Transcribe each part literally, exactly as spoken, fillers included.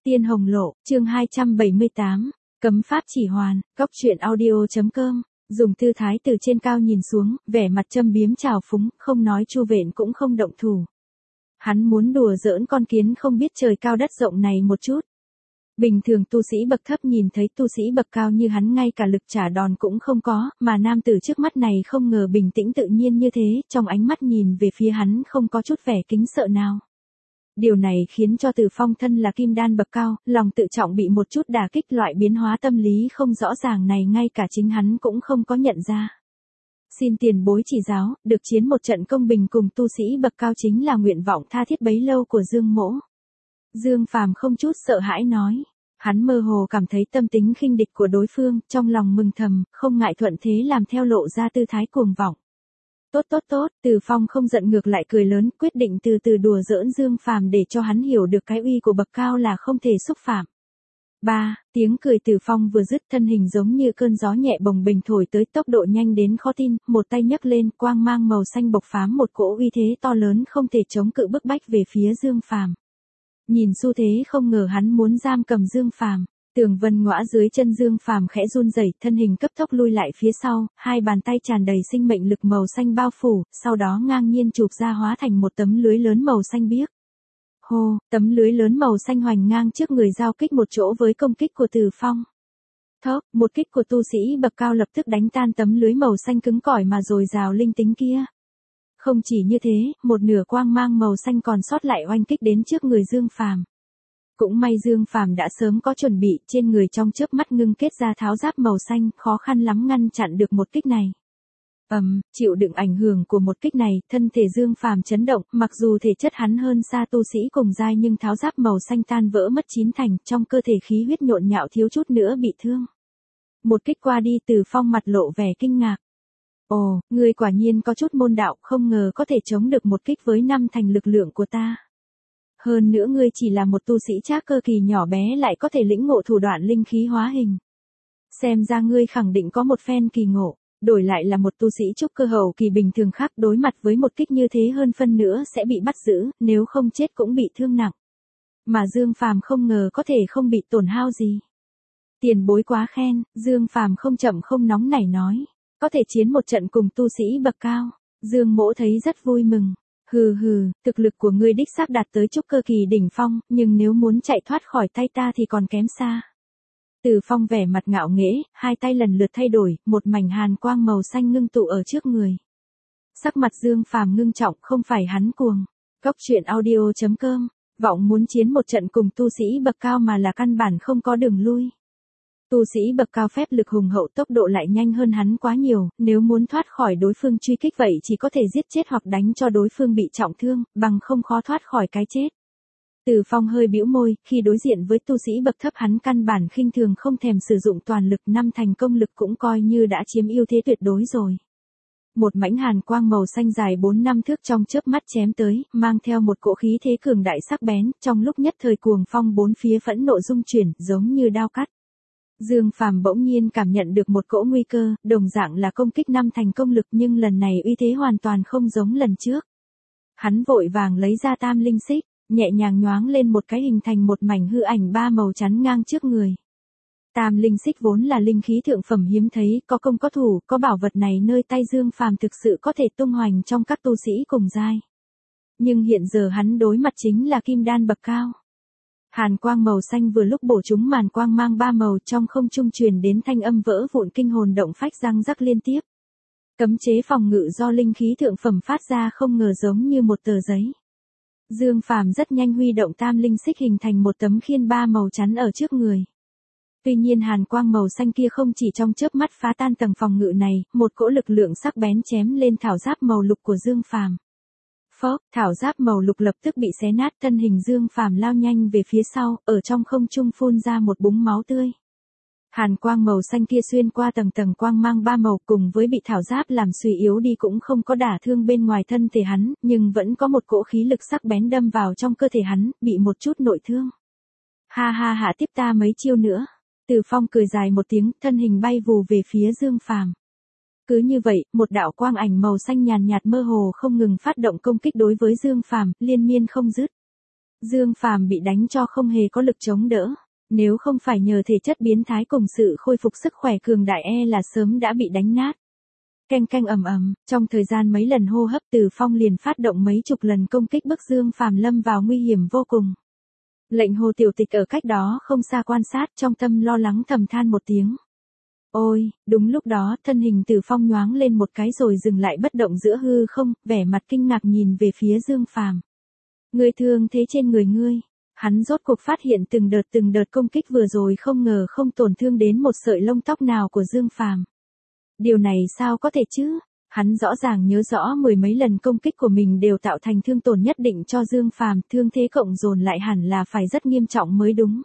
Tiên Hồng Lộ, chương hai trăm bảy mươi tám, Cấm pháp chỉ hoàn, góc truyện audio.com, dùng tư thái từ trên cao nhìn xuống, vẻ mặt châm biếm trào phúng, không nói chu vện cũng không động thủ. Hắn muốn đùa giỡn con kiến không biết trời cao đất rộng này một chút. Bình thường tu sĩ bậc thấp nhìn thấy tu sĩ bậc cao như hắn ngay cả lực trả đòn cũng không có, mà nam tử trước mắt này không ngờ bình tĩnh tự nhiên như thế, trong ánh mắt nhìn về phía hắn không có chút vẻ kính sợ nào. Điều này khiến cho Từ Phong thân là kim đan bậc cao, lòng tự trọng bị một chút đả kích, loại biến hóa tâm lý không rõ ràng này ngay cả chính hắn cũng không có nhận ra. Xin tiền bối chỉ giáo, được chiến một trận công bình cùng tu sĩ bậc cao chính là nguyện vọng tha thiết bấy lâu của Dương Mỗ. Dương Phàm không chút sợ hãi nói. Hắn mơ hồ cảm thấy tâm tính khinh địch của đối phương, trong lòng mừng thầm, không ngại thuận thế làm theo lộ ra tư thái cuồng vọng. Tốt tốt tốt, Từ Phong không giận ngược lại cười lớn, quyết định từ từ đùa giỡn Dương Phàm để cho hắn hiểu được cái uy của bậc cao là không thể xúc phạm. Ba, tiếng cười Từ Phong vừa dứt, thân hình giống như cơn gió nhẹ bồng bềnh thổi tới, tốc độ nhanh đến khó tin, một tay nhấc lên, quang mang màu xanh bộc phám một cỗ uy thế to lớn không thể chống cự bức bách về phía Dương Phàm. Nhìn xu thế không ngờ hắn muốn giam cầm Dương Phàm. Tường vân ngõa dưới chân Dương Phàm khẽ run rẩy, thân hình cấp tốc lui lại phía sau, hai bàn tay tràn đầy sinh mệnh lực màu xanh bao phủ, sau đó ngang nhiên chụp ra hóa thành một tấm lưới lớn màu xanh biếc. Hô, tấm lưới lớn màu xanh hoành ngang trước người giao kích một chỗ với công kích của Từ Phong. Thốc, một kích của tu sĩ bậc cao lập tức đánh tan tấm lưới màu xanh cứng cỏi mà dồi dào linh tính kia. Không chỉ như thế, một nửa quang mang màu xanh còn sót lại oanh kích đến trước người Dương Phàm. Cũng may Dương Phàm đã sớm có chuẩn bị, trên người trong chớp mắt ngưng kết ra tháo giáp màu xanh, khó khăn lắm ngăn chặn được một kích này. Ầm, um, chịu đựng ảnh hưởng của một kích này, thân thể Dương Phàm chấn động, mặc dù thể chất hắn hơn xa tu sĩ cùng giai nhưng tháo giáp màu xanh tan vỡ mất chín thành, trong cơ thể khí huyết nhộn nhạo thiếu chút nữa bị thương. Một kích qua đi, Từ Phong mặt lộ vẻ kinh ngạc. Ồ, ngươi quả nhiên có chút môn đạo, không ngờ có thể chống được một kích với năm thành lực lượng của ta. Hơn nữa ngươi chỉ là một tu sĩ trác cơ kỳ nhỏ bé lại có thể lĩnh ngộ thủ đoạn linh khí hóa hình. Xem ra ngươi khẳng định có một phen kỳ ngộ, đổi lại là một tu sĩ trúc cơ hậu kỳ bình thường khác đối mặt với một kích như thế hơn phân nữa sẽ bị bắt giữ, nếu không chết cũng bị thương nặng. Mà Dương Phàm không ngờ có thể không bị tổn hao gì. Tiền bối quá khen, Dương Phàm không chậm không nóng nảy nói. Có thể chiến một trận cùng tu sĩ bậc cao, Dương Mỗ thấy rất vui mừng. Hừ hừ, thực lực của ngươi đích xác đạt tới trúc cơ kỳ đỉnh phong, nhưng nếu muốn chạy thoát khỏi tay ta thì còn kém xa. Từ Phong vẻ mặt ngạo nghễ, hai tay lần lượt thay đổi, một mảnh hàn quang màu xanh ngưng tụ ở trước người. Sắc mặt Dương Phàm ngưng trọng, không phải hắn cuồng. Góc truyện audio.com, vọng muốn chiến một trận cùng tu sĩ bậc cao mà là căn bản không có đường lui. Tu sĩ bậc cao phép lực hùng hậu, tốc độ lại nhanh hơn hắn quá nhiều, nếu muốn thoát khỏi đối phương truy kích vậy chỉ có thể giết chết hoặc đánh cho đối phương bị trọng thương, bằng không khó thoát khỏi cái chết. Từ Phong hơi bĩu môi, khi đối diện với tu sĩ bậc thấp hắn căn bản khinh thường không thèm sử dụng toàn lực, năm thành công lực cũng coi như đã chiếm ưu thế tuyệt đối rồi. Một mảnh hàn quang màu xanh dài bốn năm thước trong chớp mắt chém tới, mang theo một cỗ khí thế cường đại sắc bén, trong lúc nhất thời cuồng phong bốn phía phẫn nộ rung chuyển, giống như đao cắt. Dương Phàm bỗng nhiên cảm nhận được một cỗ nguy cơ, đồng dạng là công kích năm thành công lực nhưng lần này uy thế hoàn toàn không giống lần trước. Hắn vội vàng lấy ra tam linh xích, nhẹ nhàng nhoáng lên một cái hình thành một mảnh hư ảnh ba màu chắn ngang trước người. Tam linh xích vốn là linh khí thượng phẩm hiếm thấy, có công có thủ, có bảo vật này nơi tay Dương Phàm thực sự có thể tung hoành trong các tu sĩ cùng giai. Nhưng hiện giờ hắn đối mặt chính là kim đan bậc cao. Hàn quang màu xanh vừa lúc bổ trúng màn quang mang ba màu, trong không trung truyền đến thanh âm vỡ vụn kinh hồn động phách răng rắc liên tiếp. Cấm chế phòng ngự do linh khí thượng phẩm phát ra không ngờ giống như một tờ giấy. Dương Phàm rất nhanh huy động tam linh xích hình thành một tấm khiên ba màu chắn ở trước người. Tuy nhiên hàn quang màu xanh kia không chỉ trong chớp mắt phá tan tầng phòng ngự này, một cỗ lực lượng sắc bén chém lên thảo giáp màu lục của Dương Phàm. Phốc, thảo giáp màu lục lập tức bị xé nát, thân hình Dương Phàm lao nhanh về phía sau, ở trong không trung phun ra một búng máu tươi. Hàn quang màu xanh kia xuyên qua tầng tầng quang mang ba màu cùng với bị thảo giáp làm suy yếu đi cũng không có đả thương bên ngoài thân thể hắn, nhưng vẫn có một cỗ khí lực sắc bén đâm vào trong cơ thể hắn, bị một chút nội thương. Ha ha hạ tiếp ta mấy chiêu nữa. Từ Phong cười dài một tiếng, thân hình bay vù về phía Dương Phàm. Cứ như vậy, một đạo quang ảnh màu xanh nhàn nhạt mơ hồ không ngừng phát động công kích đối với Dương Phàm, liên miên không dứt. Dương Phàm bị đánh cho không hề có lực chống đỡ. Nếu không phải nhờ thể chất biến thái cùng sự khôi phục sức khỏe cường đại e là sớm đã bị đánh nát. Canh canh ầm ầm, trong thời gian mấy lần hô hấp Từ Phong liền phát động mấy chục lần công kích bức Dương Phàm lâm vào nguy hiểm vô cùng. Lệnh Hồ Tiểu Tịch ở cách đó không xa quan sát trong tâm lo lắng thầm than một tiếng. Ôi, đúng lúc đó thân hình Từ Phong nhoáng lên một cái rồi dừng lại bất động giữa hư không, vẻ mặt kinh ngạc nhìn về phía Dương Phàm. Ngươi thương thế trên người ngươi. Hắn rốt cuộc phát hiện từng đợt từng đợt công kích vừa rồi không ngờ không tổn thương đến một sợi lông tóc nào của Dương Phàm. Điều này sao có thể chứ? Hắn rõ ràng nhớ rõ mười mấy lần công kích của mình đều tạo thành thương tổn nhất định cho Dương Phàm, thương thế cộng dồn lại hẳn là phải rất nghiêm trọng mới đúng.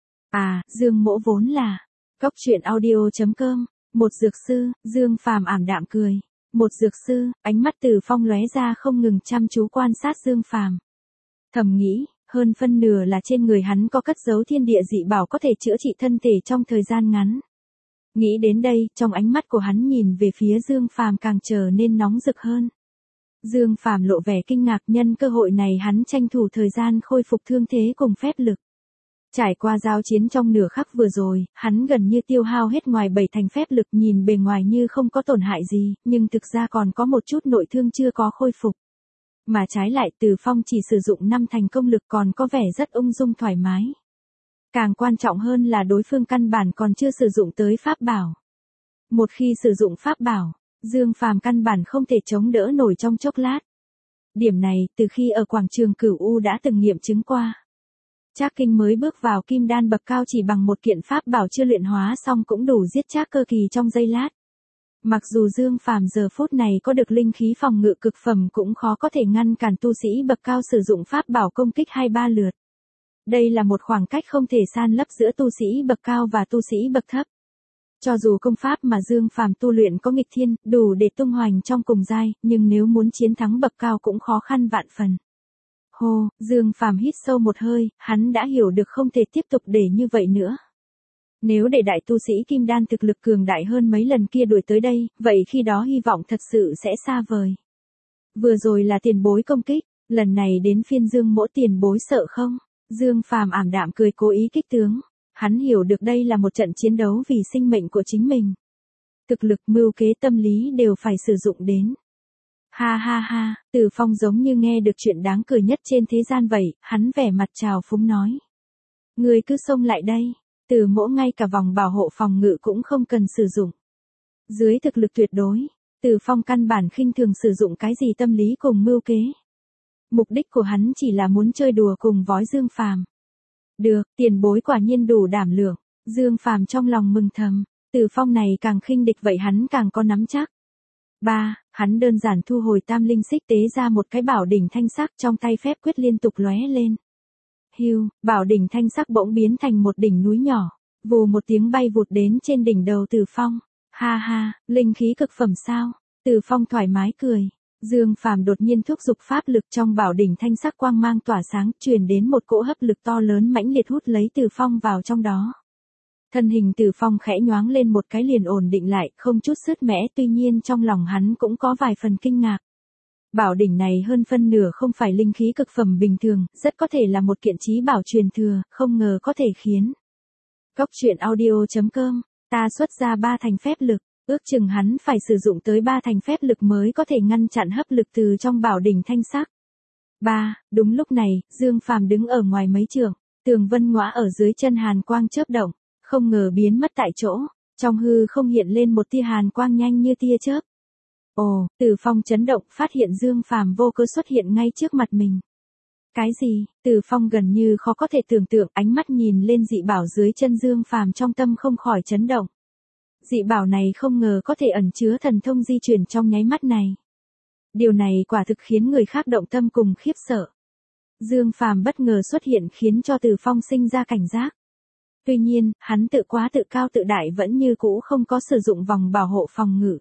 À, Dương Mỗ vốn là Cóc truyện audio chấm com, một dược sư, Dương Phàm ảm đạm cười. Một dược sư, ánh mắt Từ Phong lóe ra không ngừng chăm chú quan sát Dương Phàm. Thầm nghĩ, hơn phân nửa là trên người hắn có cất giấu thiên địa dị bảo có thể chữa trị thân thể trong thời gian ngắn. Nghĩ đến đây, trong ánh mắt của hắn nhìn về phía Dương Phàm càng trở nên nóng rực hơn. Dương Phàm lộ vẻ kinh ngạc, nhân cơ hội này hắn tranh thủ thời gian khôi phục thương thế cùng phép lực. Trải qua giao chiến trong nửa khắc vừa rồi, hắn gần như tiêu hao hết ngoài bảy thành phép lực, nhìn bề ngoài như không có tổn hại gì, nhưng thực ra còn có một chút nội thương chưa có khôi phục. Mà trái lại Từ Phong chỉ sử dụng năm thành công lực còn có vẻ rất ung dung thoải mái. Càng quan trọng hơn là đối phương căn bản còn chưa sử dụng tới pháp bảo. Một khi sử dụng pháp bảo, Dương Phàm căn bản không thể chống đỡ nổi trong chốc lát. Điểm này từ khi ở quảng trường Cửu U đã từng nghiệm chứng qua. Trác Kinh mới bước vào kim đan bậc cao chỉ bằng một kiện pháp bảo chưa luyện hóa xong cũng đủ giết Trác Cơ Kỳ trong giây lát. Mặc dù Dương Phàm giờ phút này có được linh khí phòng ngự cực phẩm cũng khó có thể ngăn cản tu sĩ bậc cao sử dụng pháp bảo công kích hai ba lượt. Đây là một khoảng cách không thể san lấp giữa tu sĩ bậc cao và tu sĩ bậc thấp. Cho dù công pháp mà Dương Phàm tu luyện có nghịch thiên, đủ để tung hoành trong cùng giai, nhưng nếu muốn chiến thắng bậc cao cũng khó khăn vạn phần. Hô, Dương Phàm hít sâu một hơi, hắn đã hiểu được không thể tiếp tục để như vậy nữa. Nếu để đại tu sĩ kim đan thực lực cường đại hơn mấy lần kia đuổi tới đây, vậy khi đó hy vọng thật sự sẽ xa vời. Vừa rồi là tiền bối công kích, lần này đến phiên Dương Mỗ tiền bối sợ không? Dương Phàm ảm đạm cười cố ý kích tướng. Hắn hiểu được đây là một trận chiến đấu vì sinh mệnh của chính mình. Thực lực, mưu kế, tâm lý đều phải sử dụng đến. Ha ha ha, Từ Phong giống như nghe được chuyện đáng cười nhất trên thế gian vậy, hắn vẻ mặt trào phúng nói. Người cứ xông lại đây, Từ Mỗ ngay cả vòng bảo hộ phòng ngự cũng không cần sử dụng. Dưới thực lực tuyệt đối, Từ Phong căn bản khinh thường sử dụng cái gì tâm lý cùng mưu kế. Mục đích của hắn chỉ là muốn chơi đùa cùng vói Dương Phàm. Được, tiền bối quả nhiên đủ đảm lượng. Dương Phàm trong lòng mừng thầm, Từ Phong này càng khinh địch vậy hắn càng có nắm chắc. Ba, hắn đơn giản thu hồi tam linh xích tế ra một cái bảo đỉnh thanh sắc trong tay phép quyết liên tục lóe lên. Hiu, bảo đỉnh thanh sắc bỗng biến thành một đỉnh núi nhỏ, vù một tiếng bay vụt đến trên đỉnh đầu Từ Phong. Ha ha, linh khí cực phẩm sao? Từ Phong thoải mái cười. Dương Phàm đột nhiên thúc giục pháp lực trong bảo đỉnh thanh sắc quang mang tỏa sáng, truyền đến một cỗ hấp lực to lớn mãnh liệt hút lấy Từ Phong vào trong đó. Thân hình Từ Phong khẽ nhoáng lên một cái liền ổn định lại, không chút sứt mẻ, tuy nhiên trong lòng hắn cũng có vài phần kinh ngạc. Bảo đỉnh này hơn phân nửa không phải linh khí cực phẩm bình thường, rất có thể là một kiện chí bảo truyền thừa, không ngờ có thể khiến. Cóc truyện audio chấm com, ta xuất ra ba thành phép lực. Ước chừng hắn phải sử dụng tới ba thành phép lực mới có thể ngăn chặn hấp lực từ trong bảo đỉnh thanh sắc. Ba, đúng lúc này, Dương Phàm đứng ở ngoài mấy trượng, tường vân ngõa ở dưới chân hàn quang chớp động, không ngờ biến mất tại chỗ, trong hư không hiện lên một tia hàn quang nhanh như tia chớp. Ồ, Từ Phong chấn động, phát hiện Dương Phàm vô cớ xuất hiện ngay trước mặt mình. Cái gì? Từ Phong gần như khó có thể tưởng tượng, ánh mắt nhìn lên dị bảo dưới chân Dương Phàm trong tâm không khỏi chấn động. Dị bảo này không ngờ có thể ẩn chứa thần thông di chuyển trong nháy mắt này. Điều này quả thực khiến người khác động tâm cùng khiếp sợ. Dương Phàm bất ngờ xuất hiện khiến cho Từ Phong sinh ra cảnh giác. Tuy nhiên, hắn tự quá tự cao tự đại vẫn như cũ không có sử dụng vòng bảo hộ phòng ngự.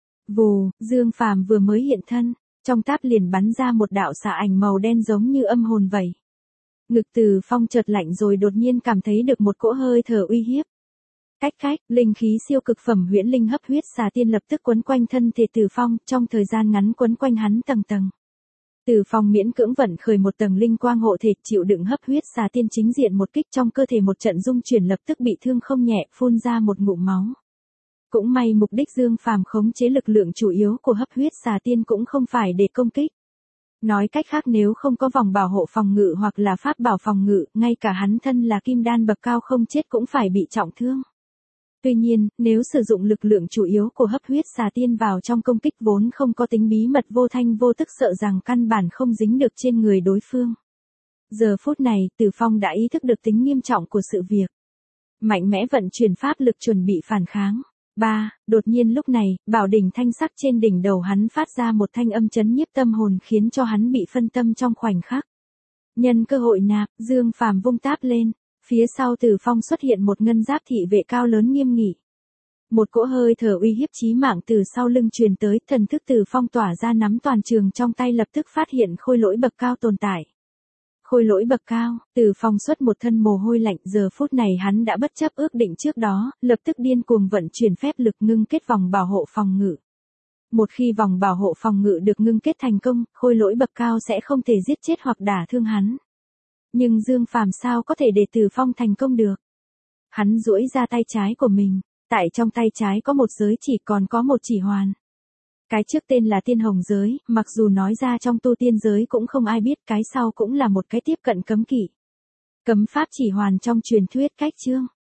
Vù, Dương Phàm vừa mới hiện thân, trong táp liền bắn ra một đạo xạ ảnh màu đen giống như âm hồn vậy. Ngực Từ Phong chợt lạnh rồi đột nhiên cảm thấy được một cỗ hơi thở uy hiếp. Cách cách, linh khí siêu cực phẩm huyễn linh hấp huyết xà tiên lập tức quấn quanh thân thể Từ Phong, trong thời gian ngắn quấn quanh hắn tầng tầng. Từ Phong miễn cưỡng vận khởi một tầng linh quang hộ thể, chịu đựng hấp huyết xà tiên chính diện một kích, trong cơ thể một trận dung chuyển, lập tức bị thương không nhẹ, phun ra một ngụm máu. Cũng may mục đích Dương Phàm khống chế lực lượng chủ yếu của hấp huyết xà tiên cũng không phải để công kích. Nói cách khác, nếu không có vòng bảo hộ phòng ngự hoặc là pháp bảo phòng ngự, ngay cả hắn thân là kim đan bậc cao không chết cũng phải bị trọng thương. Tuy nhiên, nếu sử dụng lực lượng chủ yếu của hấp huyết xà tiên vào trong công kích vốn không có tính bí mật, vô thanh vô tức, sợ rằng căn bản không dính được trên người đối phương. Giờ phút này, Từ Phong đã ý thức được tính nghiêm trọng của sự việc. Mạnh mẽ vận chuyển pháp lực chuẩn bị phản kháng. Ba, đột nhiên lúc này, bảo đỉnh thanh sắc trên đỉnh đầu hắn phát ra một thanh âm chấn nhiếp tâm hồn, khiến cho hắn bị phân tâm trong khoảnh khắc. Nhân cơ hội nạp, Dương Phàm vung táp lên. Phía sau Từ Phong xuất hiện một ngân giáp thị vệ cao lớn nghiêm nghị. Một cỗ hơi thở uy hiếp chí mạng từ sau lưng truyền tới, thần thức Từ Phong tỏa ra, nắm toàn trường trong tay, lập tức phát hiện khôi lỗi bậc cao tồn tại. Khôi lỗi bậc cao, Từ Phong xuất một thân mồ hôi lạnh, giờ phút này hắn đã bất chấp ước định trước đó, lập tức điên cuồng vận chuyển phép lực ngưng kết vòng bảo hộ phòng ngự. Một khi vòng bảo hộ phòng ngự được ngưng kết thành công, khôi lỗi bậc cao sẽ không thể giết chết hoặc đả thương hắn. Nhưng Dương Phàm sao có thể để Từ Phong thành công được? Hắn duỗi ra tay trái của mình, tại trong tay trái có một giới chỉ, còn có một chỉ hoàn. Cái trước tên là Tiên Hồng giới, mặc dù nói ra trong tu tiên giới cũng không ai biết, cái sau cũng là một cái tiếp cận cấm kỵ. Cấm pháp chỉ hoàn trong truyền thuyết cách chương.